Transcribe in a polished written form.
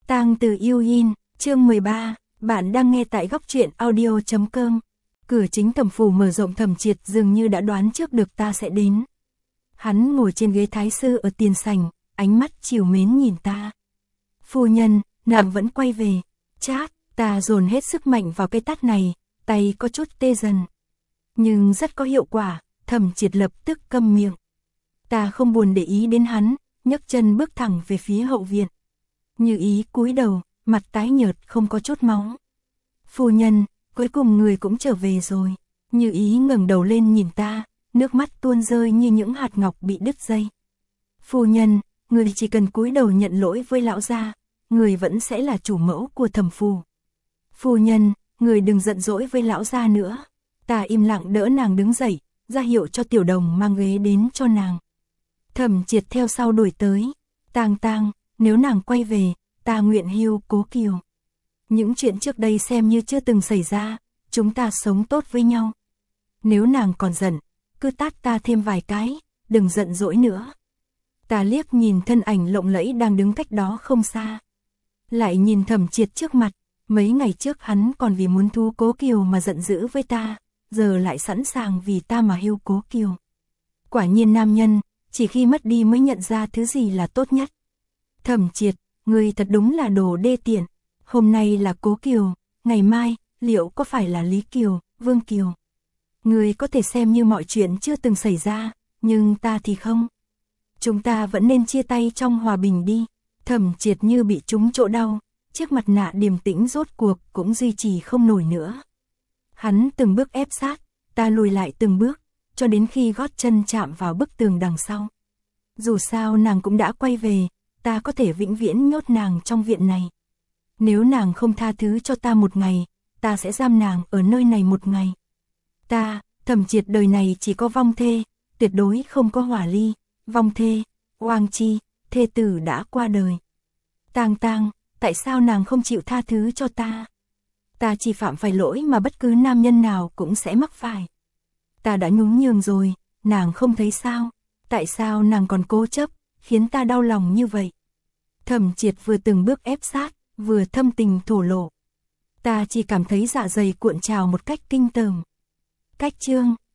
Tang từ yêu in, chương 13, bạn đang nghe tại góc truyện audio.com. Cửa chính Thẩm phủ mở rộng, Thẩm Triệt dường như đã đoán trước được ta sẽ đến. Hắn ngồi trên ghế thái sư ở tiền sảnh, ánh mắt trìu mến nhìn ta. Phu nhân, nàng vẫn quay về. Chát, ta dồn hết sức mạnh vào cái tát này, tay có chút tê dần. Nhưng rất có hiệu quả, Thẩm Triệt lập tức câm miệng. Ta không buồn để ý đến hắn, nhấc chân bước thẳng về phía hậu viện. Như Ý cúi đầu, mặt tái nhợt không có chút máu. Phu nhân, cuối cùng người cũng trở về rồi. Như Ý ngẩng đầu lên nhìn ta, nước mắt tuôn rơi như những hạt ngọc bị đứt dây. Phu nhân, người chỉ cần cúi đầu nhận lỗi với lão gia, người vẫn sẽ là chủ mẫu của Thẩm phủ. Phu nhân, người đừng giận dỗi với lão gia nữa. Ta im lặng đỡ nàng đứng dậy, ra hiệu cho Tiểu Đồng mang ghế đến cho nàng. Thẩm Triệt theo sau đuổi tới. Tang, nếu nàng quay về, ta nguyện hiu Cố Kiều. Những chuyện trước đây xem như chưa từng xảy ra, chúng ta sống tốt với nhau. Nếu nàng còn giận, cứ tát ta thêm vài cái, đừng giận dỗi nữa. Ta liếc nhìn thân ảnh lộng lẫy đang đứng cách đó không xa. Lại nhìn Thẩm Triệt trước mặt, mấy ngày trước hắn còn vì muốn thu Cố Kiều mà giận dữ với ta, giờ lại sẵn sàng vì ta mà hiu Cố Kiều. Quả nhiên nam nhân, chỉ khi mất đi mới nhận ra thứ gì là tốt nhất. Thẩm Triệt, ngươi thật đúng là đồ đê tiện. Hôm nay là Cố Kiều, ngày mai, liệu có phải là Lý Kiều, Vương Kiều? Ngươi có thể xem như mọi chuyện chưa từng xảy ra, nhưng ta thì không. Chúng ta vẫn nên chia tay trong hòa bình đi. Thẩm Triệt như bị trúng chỗ đau, chiếc mặt nạ điềm tĩnh rốt cuộc cũng duy trì không nổi nữa. Hắn từng bước ép sát, ta lùi lại từng bước, cho đến khi gót chân chạm vào bức tường đằng sau. Dù sao nàng cũng đã quay về, ta có thể vĩnh viễn nhốt nàng trong viện này. Nếu nàng không tha thứ cho ta một ngày, ta sẽ giam nàng ở nơi này một ngày. Ta, Thẩm Triệt đời này chỉ có vong thê, tuyệt đối không có hỏa ly, vong thê, oang chi, thê tử đã qua đời. Tang, tại sao nàng không chịu tha thứ cho ta? Ta chỉ phạm phải lỗi mà bất cứ nam nhân nào cũng sẽ mắc phải. Ta đã nhún nhường rồi, nàng không thấy sao? Tại sao nàng còn cố chấp, khiến ta đau lòng như vậy? Thẩm Triệt vừa từng bước ép sát, vừa thâm tình thổ lộ. Ta chỉ cảm thấy dạ dày cuộn trào một cách kinh tởm. Cách chương